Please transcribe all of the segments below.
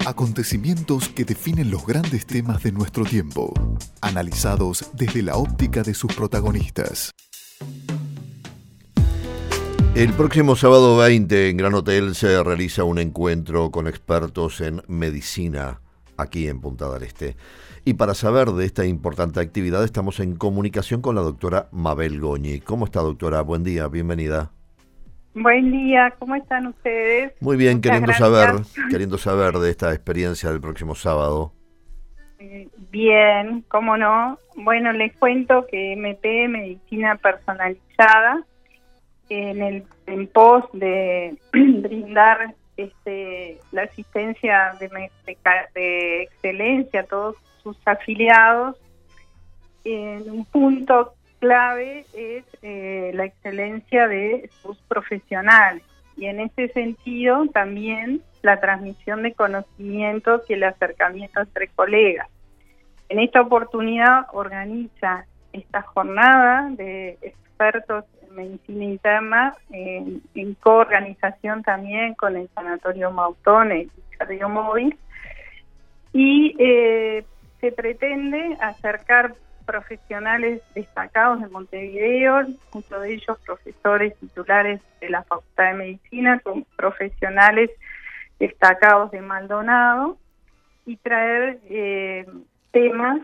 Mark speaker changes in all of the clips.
Speaker 1: Acontecimientos que definen los grandes temas de nuestro tiempo, analizados desde la óptica de sus protagonistas.
Speaker 2: El próximo sábado 20 en Gran Hotel se realiza un encuentro con expertos en medicina aquí en Punta del Este. Y para saber de esta importante actividad estamos en comunicación con la doctora Mabel Goñi. ¿Cómo está, doctora? Buen día, bienvenida.
Speaker 3: Buen día, ¿cómo están ustedes?
Speaker 2: Muy bien,
Speaker 3: Muchas
Speaker 2: queriendo saber de esta experiencia del próximo sábado.
Speaker 3: Bien, ¿cómo no? Bueno, les cuento que MP, Medicina Personalizada, en pos de brindar la asistencia de excelencia a todos sus afiliados, en un punto clave es la excelencia de sus profesionales, y en ese sentido también la transmisión de conocimientos y el acercamiento entre colegas. En esta oportunidad organiza esta jornada de expertos en medicina interna en coorganización también con el Sanatorio Mautón y Cardiomóvil, y se pretende acercar profesionales destacados de Montevideo, muchos de ellos profesores titulares de la Facultad de Medicina, con profesionales destacados de Maldonado, y traer temas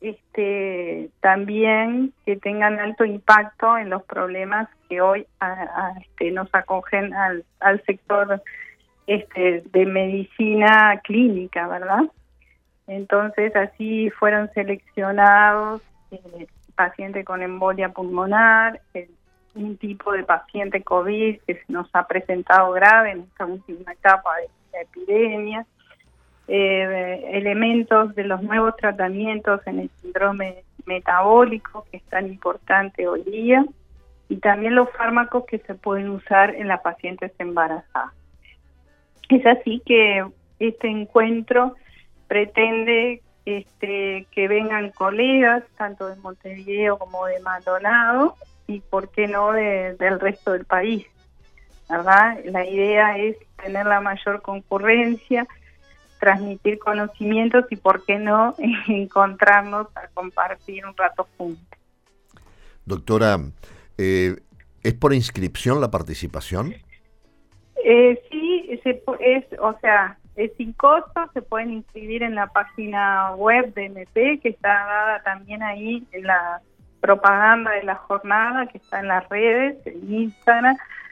Speaker 3: también que tengan alto impacto en los problemas que hoy nos acogen al sector de medicina clínica, ¿verdad? Entonces así fueron seleccionados paciente con embolia pulmonar, un tipo de paciente COVID que se nos ha presentado grave en esta última etapa de la epidemia, elementos de los nuevos tratamientos en el síndrome metabólico, que es tan importante hoy día, y también los fármacos que se pueden usar en las pacientes embarazadas. Es así que este encuentro pretende que vengan colegas, tanto de Montevideo como de Maldonado, y por qué no del resto del país, ¿verdad? La idea es tener la mayor concurrencia, transmitir conocimientos y por qué no encontrarnos a compartir un rato juntos.
Speaker 2: Doctora, ¿es por inscripción la participación?
Speaker 3: Sí, es sin costo, se pueden inscribir en la página web de MP, que está dada también ahí en la propaganda de la jornada, que está en las redes, en Instagram,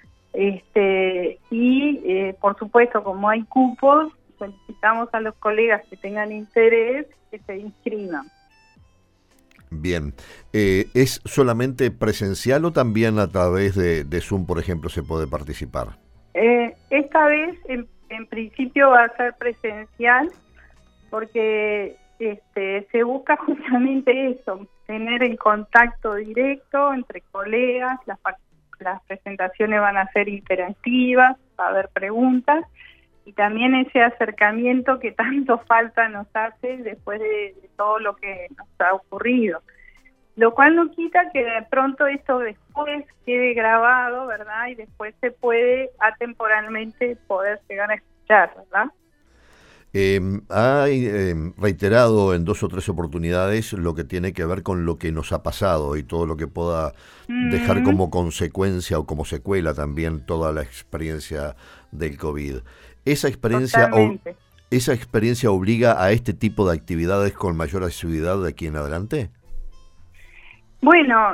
Speaker 3: por supuesto, como hay cupos, solicitamos a los colegas que tengan interés que se inscriban.
Speaker 2: Bien, ¿es solamente presencial o también a través de Zoom, por ejemplo, se puede participar?
Speaker 3: Esta vez, en principio, va a ser presencial, porque se busca justamente eso, tener el contacto directo entre colegas, las presentaciones van a ser interactivas, va a haber preguntas, y también ese acercamiento que tanto falta nos hace después de todo lo que nos ha ocurrido. Lo cual no quita que de pronto esto después quede grabado, ¿verdad? Y después se puede atemporalmente poder llegar a escuchar, ¿verdad?
Speaker 2: Ha reiterado en 2 o 3 oportunidades lo que tiene que ver con lo que nos ha pasado y todo lo que pueda dejar como consecuencia o como secuela también toda la experiencia del COVID. ¿Esa experiencia obliga a este tipo de actividades con mayor asiduidad de aquí en adelante?
Speaker 3: Bueno,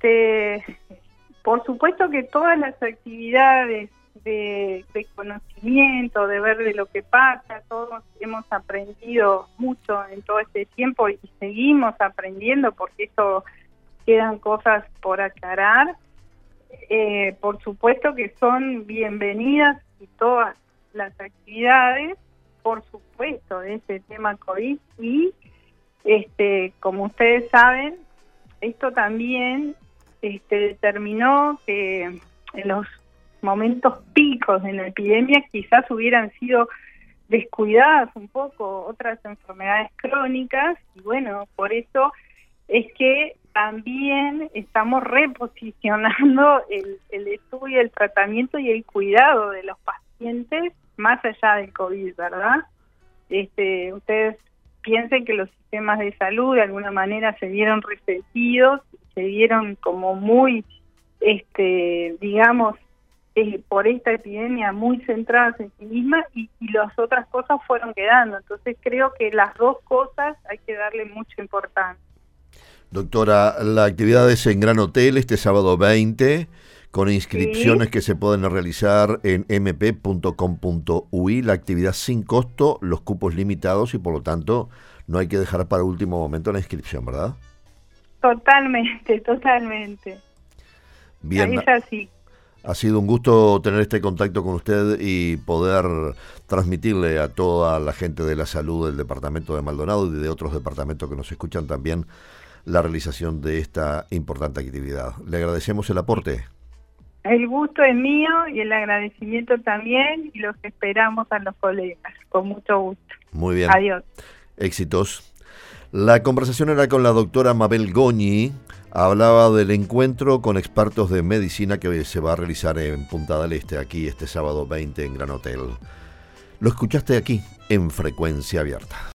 Speaker 3: por supuesto que todas las actividades de conocimiento, de ver de lo que pasa, todos hemos aprendido mucho en todo este tiempo y seguimos aprendiendo porque eso quedan cosas por aclarar. Por supuesto que son bienvenidas y todas las actividades, por supuesto, de este tema COVID, y como ustedes saben, esto también determinó que en los momentos picos de la epidemia quizás hubieran sido descuidadas un poco otras enfermedades crónicas, y bueno, por eso es que también estamos reposicionando el estudio, el tratamiento y el cuidado de los pacientes más allá del COVID, ¿verdad? ustedes piensen que los sistemas de salud de alguna manera se vieron resentidos, se vieron como muy, digamos, por esta epidemia muy centradas en sí mismas y las otras cosas fueron quedando. Entonces creo que las dos cosas hay que darle mucha importancia.
Speaker 2: Doctora, la actividad es en Gran Hotel este sábado 20, con inscripciones que se pueden realizar en mp.com.ui, la actividad sin costo, los cupos limitados y por lo tanto no hay que dejar para último momento la inscripción, ¿verdad?
Speaker 3: Totalmente.
Speaker 2: Bien.
Speaker 3: Es así.
Speaker 2: Ha sido un gusto tener este contacto con usted y poder transmitirle a toda la gente de la salud del departamento de Maldonado y de otros departamentos que nos escuchan también la realización de esta importante actividad. Le agradecemos el aporte.
Speaker 3: El gusto es mío y el agradecimiento también, y los esperamos a los colegas, con mucho gusto.
Speaker 2: Muy bien.
Speaker 3: Adiós.
Speaker 2: Éxitos. La conversación era con la doctora Mabel Goñi. Hablaba del encuentro con expertos de medicina que se va a realizar en Punta del Este, aquí este sábado 20 en Gran Hotel. Lo escuchaste aquí en Frecuencia Abierta.